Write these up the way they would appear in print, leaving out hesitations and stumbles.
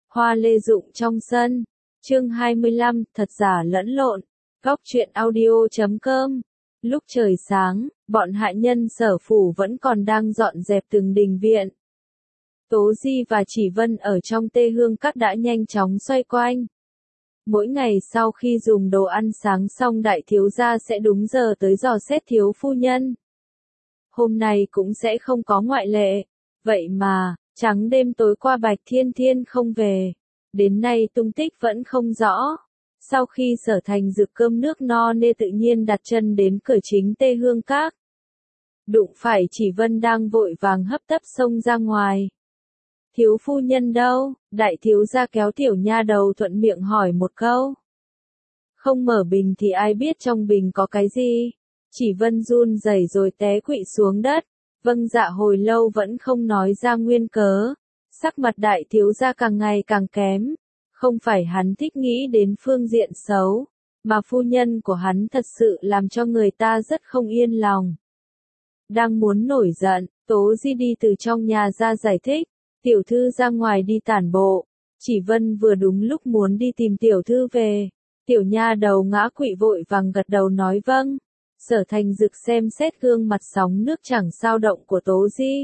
Hoa lê rụng trong sân. Chương 25, thật giả lẫn lộn. Góc truyện audio.com. Lúc trời sáng, bọn hạ nhân Sở phủ vẫn còn đang dọn dẹp từng đình viện. Tố Di và Chỉ Vân ở trong Tê Hương Các đã nhanh chóng xoay quanh. Mỗi ngày sau khi dùng đồ ăn sáng xong, đại thiếu gia sẽ đúng giờ tới dò xét thiếu phu nhân. Hôm nay cũng sẽ không có ngoại lệ. Vậy mà, trắng đêm tối qua Bạch Thiên Thiên không về. Đến nay tung tích vẫn không rõ. Sau khi Sở Thành Dực cơm nước no nê tự nhiên đặt chân đến cửa chính Tê Hương Các. Đụng phải Chỉ Vân đang vội vàng hấp tấp xông ra ngoài. Thiếu phu nhân đâu? Đại thiếu gia kéo tiểu nha đầu thuận miệng hỏi một câu. Không mở bình thì ai biết trong bình có cái gì? Chỉ Vân run rẩy rồi té quỵ xuống đất. Vâng dạ hồi lâu vẫn không nói ra nguyên cớ. Sắc mặt đại thiếu gia càng ngày càng kém. Không phải hắn thích nghĩ đến phương diện xấu, mà phu nhân của hắn thật sự làm cho người ta rất không yên lòng. Đang muốn nổi giận, Tố Di đi từ trong nhà ra giải thích. Tiểu thư ra ngoài đi tản bộ. Chỉ Vân vừa đúng lúc muốn đi tìm tiểu thư về. Tiểu nha đầu ngã quỵ vội vàng gật đầu nói vâng. Sở Thành Dực xem xét gương mặt sóng nước chẳng sao động của Tố Di.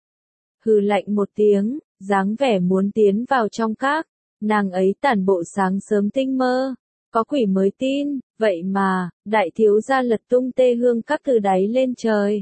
Hừ lạnh một tiếng, dáng vẻ muốn tiến vào trong các. Nàng ấy tản bộ sáng sớm tinh mơ. Có quỷ mới tin, vậy mà, đại thiếu gia lật tung Tê Hương Các từ đáy lên trời.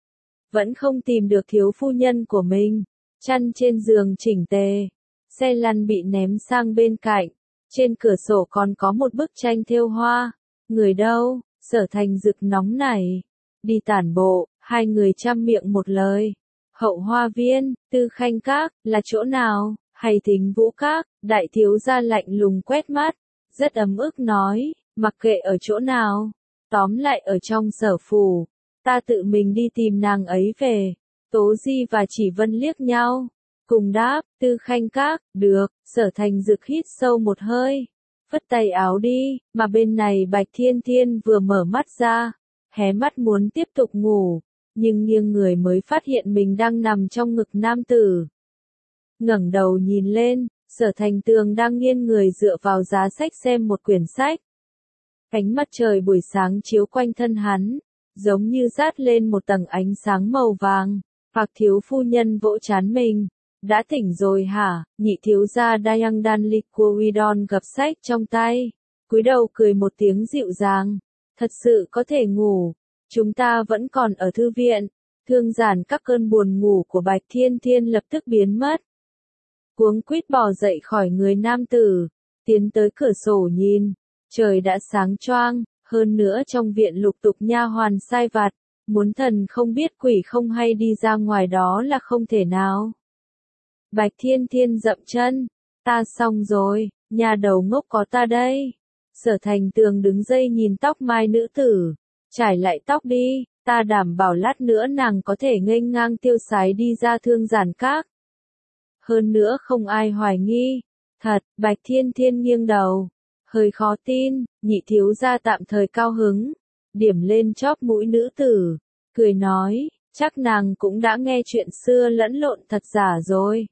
Vẫn không tìm được thiếu phu nhân của mình. Chăn trên giường chỉnh tề. Xe lăn bị ném sang bên cạnh. Trên cửa sổ còn có một bức tranh thêu hoa. Người đâu? Sở Thành Dực nóng nảy. Đi tản bộ, hai người chăm miệng một lời. Hậu Hoa Viên, Tư Khanh Các, là chỗ nào? Hay Thính Vũ Các? Đại thiếu gia lạnh lùng quét mắt. Rất ấm ức nói, mặc kệ ở chỗ nào. Tóm lại ở trong Sở phủ. Ta tự mình đi tìm nàng ấy về. Tố Di và Chỉ Vân liếc nhau. Cùng đáp, Tư Khanh Các, được. Sở Thành Dực hít sâu một hơi. Phất tay áo đi, mà bên này Bạch Thiên Thiên vừa mở mắt ra. Hé mắt muốn tiếp tục ngủ. Nhưng nghiêng người mới phát hiện mình đang nằm trong ngực nam tử. Ngẩng đầu nhìn lên, Sở Thành Tường đang nghiêng người dựa vào giá sách xem một quyển sách. Ánh mặt trời buổi sáng chiếu quanh thân hắn, giống như dát lên một tầng ánh sáng màu vàng. Hoặc thiếu phu nhân vỗ trán mình. Đã tỉnh rồi hả? Nhị thiếu gia Dayang Danlikuridon gập sách trong tay. Cúi đầu cười một tiếng dịu dàng. Thật sự có thể ngủ. Chúng ta vẫn còn ở thư viện. Thương giản các cơn buồn ngủ của Bạch Thiên Thiên lập tức biến mất. Cuống quýt bò dậy khỏi người nam tử. Tiến tới cửa sổ nhìn. Trời đã sáng choang. Hơn nữa trong viện lục tục nha hoàn sai vặt. Muốn thần không biết quỷ không hay đi ra ngoài đó là không thể nào. Bạch Thiên Thiên dậm chân. Ta xong rồi, nhà đầu ngốc có ta đây. Sở Thành Tường đứng dây nhìn tóc mai nữ tử. Trải lại tóc đi, ta đảm bảo lát nữa nàng có thể nghênh ngang tiêu sái đi ra Thương Giản Các. Hơn nữa không ai hoài nghi. Thật, Bạch Thiên Thiên nghiêng đầu. Hơi khó tin, nhị thiếu gia tạm thời cao hứng. Điểm lên chóp mũi nữ tử. Cười nói, chắc nàng cũng đã nghe chuyện xưa lẫn lộn thật giả rồi.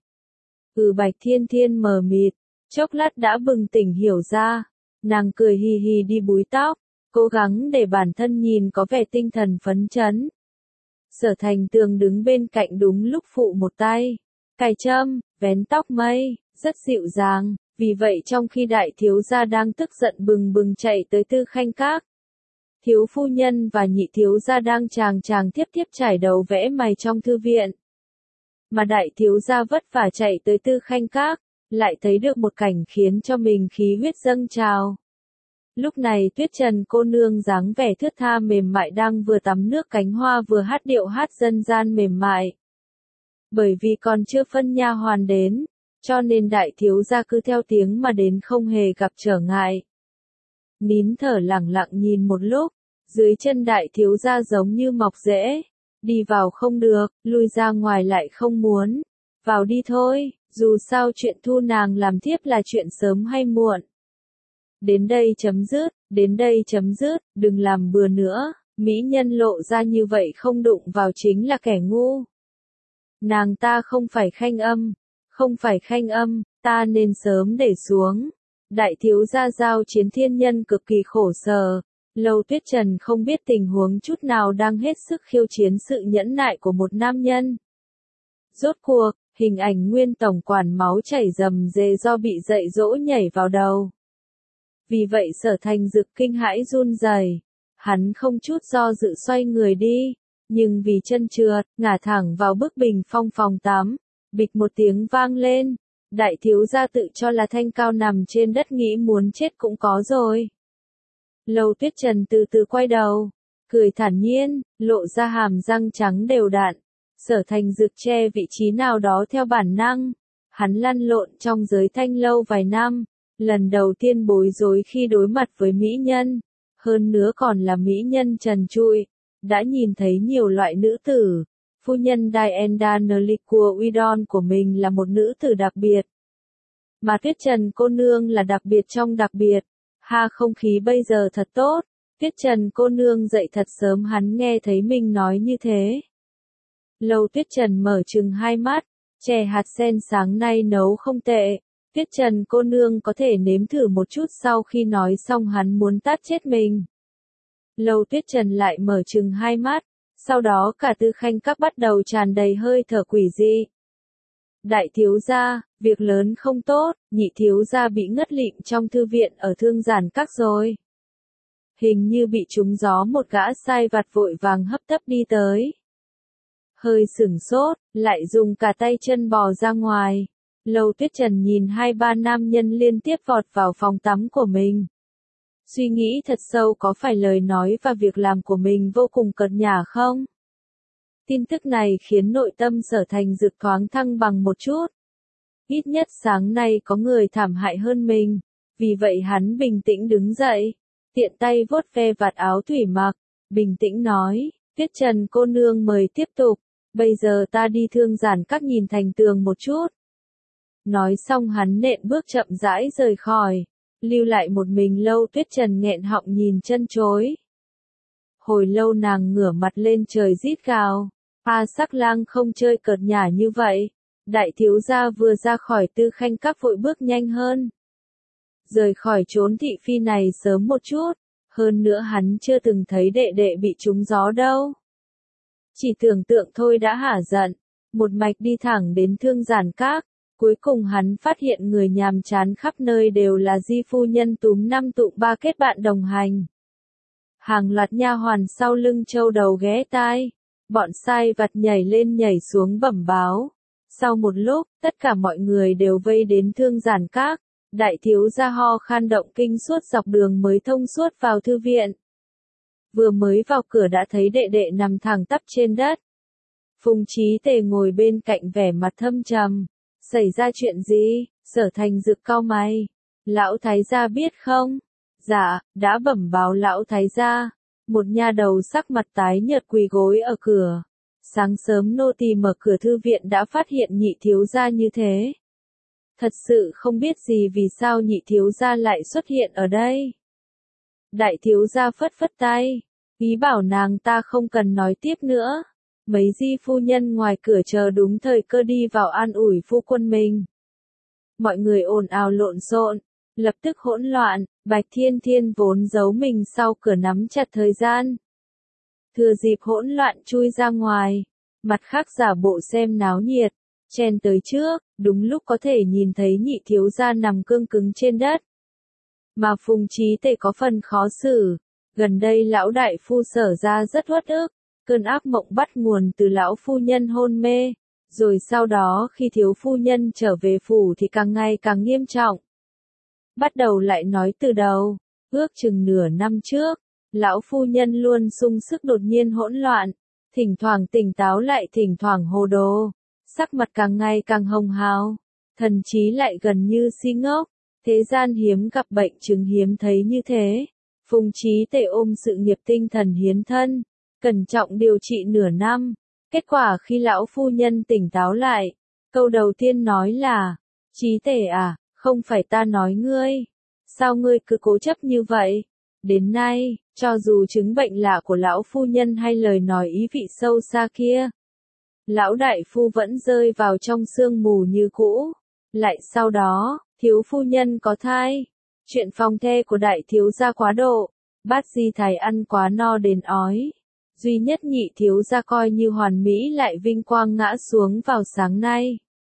Bạch Thiên Thiên mờ mịt, chốc lát đã bừng tỉnh hiểu ra. Nàng cười hì hì đi búi tóc, cố gắng để bản thân nhìn có vẻ tinh thần phấn chấn. Sở Thành Tường đứng bên cạnh đúng lúc phụ một tay. Cài châm, vén tóc mây, rất dịu dàng. Vì vậy trong khi đại thiếu gia đang tức giận bừng bừng chạy tới Tư Khanh Các. Thiếu phu nhân và nhị thiếu gia đang chàng tiếp trải đầu vẽ mày trong thư viện. Mà đại thiếu gia vất vả chạy tới Tư Khanh Các, lại thấy được một cảnh khiến cho mình khí huyết dâng trào. Lúc này Tuyết Trần cô nương dáng vẻ thướt tha mềm mại đang vừa tắm nước cánh hoa vừa hát điệu hát dân gian mềm mại. Bởi vì còn chưa phân nha hoàn đến, cho nên đại thiếu gia cứ theo tiếng mà đến không hề gặp trở ngại. Nín thở lặng lặng nhìn một lúc, dưới chân đại thiếu gia giống như mọc rễ. Đi vào không được, lui ra ngoài lại không muốn. Vào đi thôi, dù sao chuyện thu nàng làm thiếp là chuyện sớm hay muộn. Đến đây chấm dứt, đừng làm bừa nữa, mỹ nhân lộ ra như vậy không đụng vào chính là kẻ ngu. Nàng ta không phải Khanh Âm, Không phải khanh âm, ta nên sớm để xuống. Đại thiếu gia giao chiến thiên nhân cực kỳ khổ sở. Lâu Tuyết Trần không biết tình huống chút nào đang hết sức khiêu chiến sự nhẫn nại của một nam nhân. Rốt cuộc, hình ảnh Nguyên tổng quản máu chảy rầm rề do bị dạy dỗ nhảy vào đầu. Vì vậy Sở Thành Dực kinh hãi run rẩy, hắn không chút do dự xoay người đi, nhưng vì chân trượt, ngả thẳng vào bức bình phong phòng tắm, bịch một tiếng vang lên. Đại thiếu gia tự cho là thanh cao nằm trên đất nghĩ muốn chết cũng có rồi. Lâu Tuyết Trần từ từ quay đầu, cười thản nhiên, lộ ra hàm răng trắng đều đặn. Sở Thành Dực che vị trí nào đó theo bản năng. Hắn lăn lộn trong giới thanh lâu vài năm, lần đầu tiên bối rối khi đối mặt với mỹ nhân, hơn nữa còn là mỹ nhân trần trụi, đã nhìn thấy nhiều loại nữ tử. Phu nhân Diana Neliqua Uydon của mình là một nữ tử đặc biệt, mà Tuyết Trần cô nương là đặc biệt trong đặc biệt. Ha, không khí bây giờ thật tốt. Tuyết Trần cô nương dậy thật sớm, hắn nghe thấy mình nói như thế. Lâu Tuyết Trần mở trừng hai mắt, chè hạt sen sáng nay nấu không tệ. Tuyết Trần cô nương có thể nếm thử một chút. Sau khi nói xong hắn muốn tát chết mình. Lâu Tuyết Trần lại mở trừng hai mắt, sau đó cả tư khanh các bắt đầu tràn đầy hơi thở quỷ dị. Đại thiếu gia, việc lớn không tốt, nhị thiếu gia bị ngất lịm trong thư viện ở Thương Giản Các rồi. Hình như bị trúng gió, một gã sai vặt vội vàng hấp tấp đi tới. Hơi sửng sốt, lại dùng cả tay chân bò ra ngoài. Lâu Tuyết Trần nhìn hai ba nam nhân liên tiếp vọt vào phòng tắm của mình. Suy nghĩ thật sâu có phải lời nói và việc làm của mình vô cùng cợt nhả không? Tin tức này khiến nội tâm Sở Thành Dực thoáng thăng bằng một chút. Ít nhất sáng nay có người thảm hại hơn mình. Vì vậy hắn bình tĩnh đứng dậy, tiện tay vuốt ve vạt áo thủy mặc, bình tĩnh nói, Tuyết Trần cô nương mời tiếp tục, bây giờ ta đi Thương Giản Các nhìn thành tường một chút. Nói xong hắn nện bước chậm rãi rời khỏi, lưu lại một mình Lâu Tuyết Trần nghẹn họng nhìn chân chối. Hồi lâu nàng ngửa mặt lên trời rít gào, Sắc Lang không chơi cợt nhả như vậy. Đại thiếu gia vừa ra khỏi Tư Khanh Các vội bước nhanh hơn, rời khỏi chốn thị phi này sớm một chút, hơn nữa hắn chưa từng thấy đệ đệ bị trúng gió đâu. Chỉ tưởng tượng thôi đã hả giận, một mạch đi thẳng đến Thương Giản Các, cuối cùng hắn phát hiện người nhàm chán khắp nơi đều là Di phu nhân túm năm tụm ba kết bạn đồng hành. Hàng loạt nha hoàn sau lưng châu đầu ghé tai, bọn sai vặt nhảy lên nhảy xuống bẩm báo. Sau một lúc, tất cả mọi người đều vây đến Thương Giản Các, đại thiếu gia ho khan động kinh suốt dọc đường mới thông suốt vào thư viện. Vừa mới vào cửa đã thấy đệ đệ nằm thẳng tắp trên đất. Phùng Chí Tề ngồi bên cạnh vẻ mặt thâm trầm. Xảy ra chuyện gì? Sở Thành Dực cau mày. Lão thái gia biết không? Dạ, đã bẩm báo lão thái gia. Một nha đầu sắc mặt tái nhợt quỳ gối ở cửa. Sáng sớm nô tỳ mở cửa thư viện đã phát hiện nhị thiếu gia như thế. Thật sự không biết gì vì sao nhị thiếu gia lại xuất hiện ở đây. Đại thiếu gia phất phất tay, ý bảo nàng ta không cần nói tiếp nữa. Mấy Di phu nhân ngoài cửa chờ đúng thời cơ đi vào an ủi phu quân mình. Mọi người ồn ào lộn xộn, lập tức hỗn loạn. Bạch Thiên Thiên vốn giấu mình sau cửa nắm chặt thời gian. Thừa dịp hỗn loạn chui ra ngoài, mặt khác giả bộ xem náo nhiệt, chen tới trước, đúng lúc có thể nhìn thấy nhị thiếu gia nằm cương cứng trên đất. Mà Phùng Chí Tề có phần khó xử, gần đây lão đại phu Sở ra rất uất ức, cơn ác mộng bắt nguồn từ lão phu nhân hôn mê, rồi sau đó khi thiếu phu nhân trở về phủ thì càng ngày càng nghiêm trọng. Bắt đầu lại nói từ đầu, ước chừng nửa năm trước, lão phu nhân luôn sung sức đột nhiên hỗn loạn, thỉnh thoảng tỉnh táo lại thỉnh thoảng hồ đồ, sắc mặt càng ngày càng hồng hào, thần trí lại gần như si ngốc, thế gian hiếm gặp bệnh chứng hiếm thấy như thế. Phùng Chí Tề ôm sự nghiệp tinh thần hiến thân, cẩn trọng điều trị nửa năm, kết quả khi lão phu nhân tỉnh táo lại, câu đầu tiên nói là, Chí Tề à, không phải ta nói ngươi, sao ngươi cứ cố chấp như vậy? Đến nay, cho dù chứng bệnh lạ của lão phu nhân hay lời nói ý vị sâu xa kia, Lão đại phu vẫn rơi vào trong sương mù như cũ. Lại sau đó, thiếu phu nhân có thai. Chuyện phòng the của đại thiếu gia quá độ. Bát di thái ăn quá no đến ói. Duy nhất nhị thiếu gia coi như hoàn mỹ lại vinh quang ngã xuống vào sáng nay.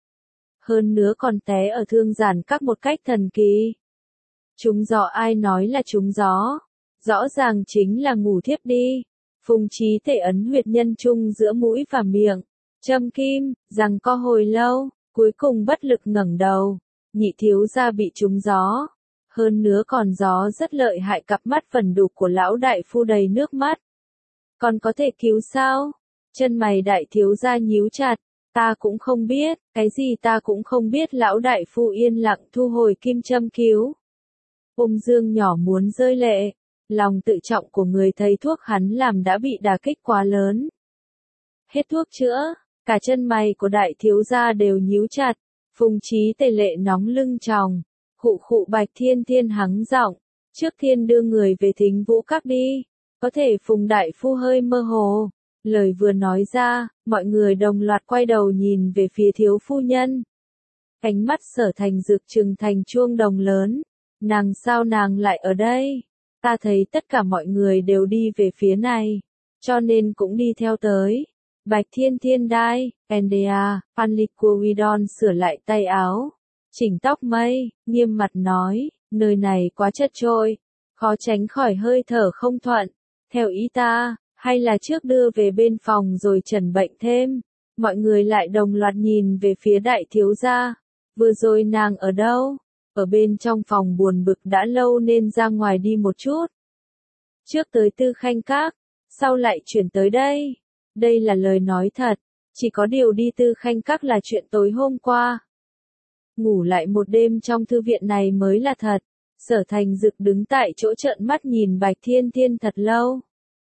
Hơn nữa còn té ở thương giản các một cách thần kỳ. Trúng gió, ai nói là trúng gió? Rõ ràng chính là ngủ thiếp đi. Phùng Chí Tề ấn huyệt nhân trung giữa mũi và miệng. Châm kim, giằng co hồi lâu, cuối cùng bất lực ngẩng đầu. Nhị thiếu gia bị trúng gió. Hơn nữa còn gió rất lợi hại, cặp mắt vẩn đục của lão đại phu đầy nước mắt. Còn có thể cứu sao? Chân mày đại thiếu gia nhíu chặt. Ta cũng không biết, cái gì ta cũng không biết. Lão đại phu yên lặng thu hồi kim châm cứu. Ôm Dương nhỏ muốn rơi lệ. Lòng tự trọng của người thầy thuốc hắn làm đã bị đả kích quá lớn. Hết thuốc chữa, cả chân mày của đại thiếu gia đều nhíu chặt. Phùng Chí Tề lệ nóng lưng tròng. Khụ khụ. Bạch Thiên Thiên hắng giọng. Trước tiên đưa người về Thính Vũ Các đi. Có thể Phùng đại phu hơi mơ hồ. Lời vừa nói ra, mọi người đồng loạt quay đầu nhìn về phía thiếu phu nhân. Ánh mắt Sở Thành Dực trừng thành chuông đồng lớn. Nàng sao nàng lại ở đây? Ta thấy tất cả mọi người đều đi về phía này, cho nên cũng đi theo tới. Bạch Thiên Thiên đai, Endea, Panlikuidon sửa lại tay áo, chỉnh tóc mây, nghiêm mặt nói, nơi này quá chật chội, khó tránh khỏi hơi thở không thuận. Theo ý ta, hay là trước đưa về bên phòng rồi trần bệnh thêm. Mọi người lại đồng loạt nhìn về phía đại thiếu gia. Vừa rồi nàng ở đâu? Ở bên trong phòng buồn bực đã lâu nên ra ngoài đi một chút. Trước tới Tư Khanh Các, sau lại chuyển tới đây. Đây là lời nói thật, chỉ có điều đi Tư Khanh Các là chuyện tối hôm qua. Ngủ lại một đêm trong thư viện này mới là thật. Sở Thành Dực đứng tại chỗ trợn mắt nhìn Bạch Thiên Thiên thật lâu.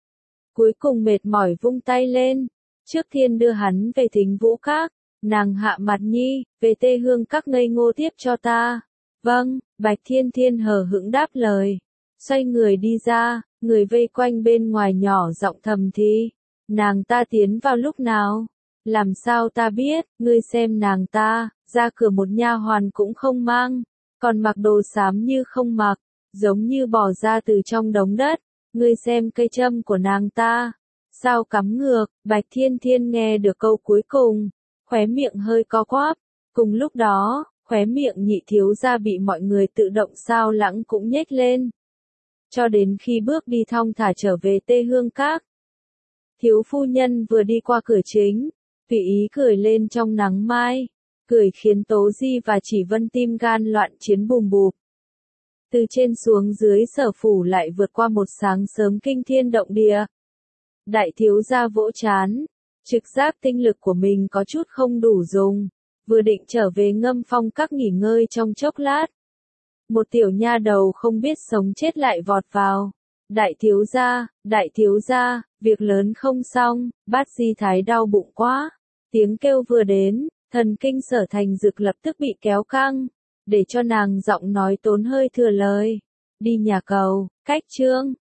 Cuối cùng mệt mỏi vung tay lên. Trước tiên đưa hắn về Thính Vũ Các. Nàng hạ mặt nhi, về Tê Hương Các ngây ngô tiếp cho ta. Vâng, Bạch Thiên Thiên hờ hững đáp lời. Xoay người đi ra, người vây quanh bên ngoài nhỏ giọng thầm thì. Nàng ta tiến vào lúc nào? Làm sao ta biết, ngươi xem nàng ta, ra cửa một nha hoàn cũng không mang. Còn mặc đồ xám như không mặc, giống như bỏ ra từ trong đống đất. Ngươi xem cây châm của nàng ta. Sao cắm ngược? Bạch Thiên Thiên nghe được câu cuối cùng. Khóe miệng hơi co quắp. Cùng lúc đó, khóe miệng nhị thiếu gia bị mọi người tự động sao lãng cũng nhếch lên. Cho đến khi bước đi thong thả trở về Tê Hương Các. Thiếu phu nhân vừa đi qua cửa chính, tùy ý cười lên trong nắng mai. Cười khiến Tố Di và Chỉ Vân tim gan loạn chiến bùm bụp. Từ trên xuống dưới Sở phủ lại vượt qua một sáng sớm kinh thiên động địa. Đại thiếu gia vỗ trán, trực giác tinh lực của mình có chút không đủ dùng. Vừa định trở về Ngâm Phong Các nghỉ ngơi trong chốc lát. Một tiểu nha đầu không biết sống chết lại vọt vào. Đại thiếu gia, việc lớn không xong, Bát Di Thái đau bụng quá. Tiếng kêu vừa đến, thần kinh Sở Thành Dực lập tức bị kéo căng, để cho nàng giọng nói tốn hơi thừa lời. Đi nhà cầu, cách chương.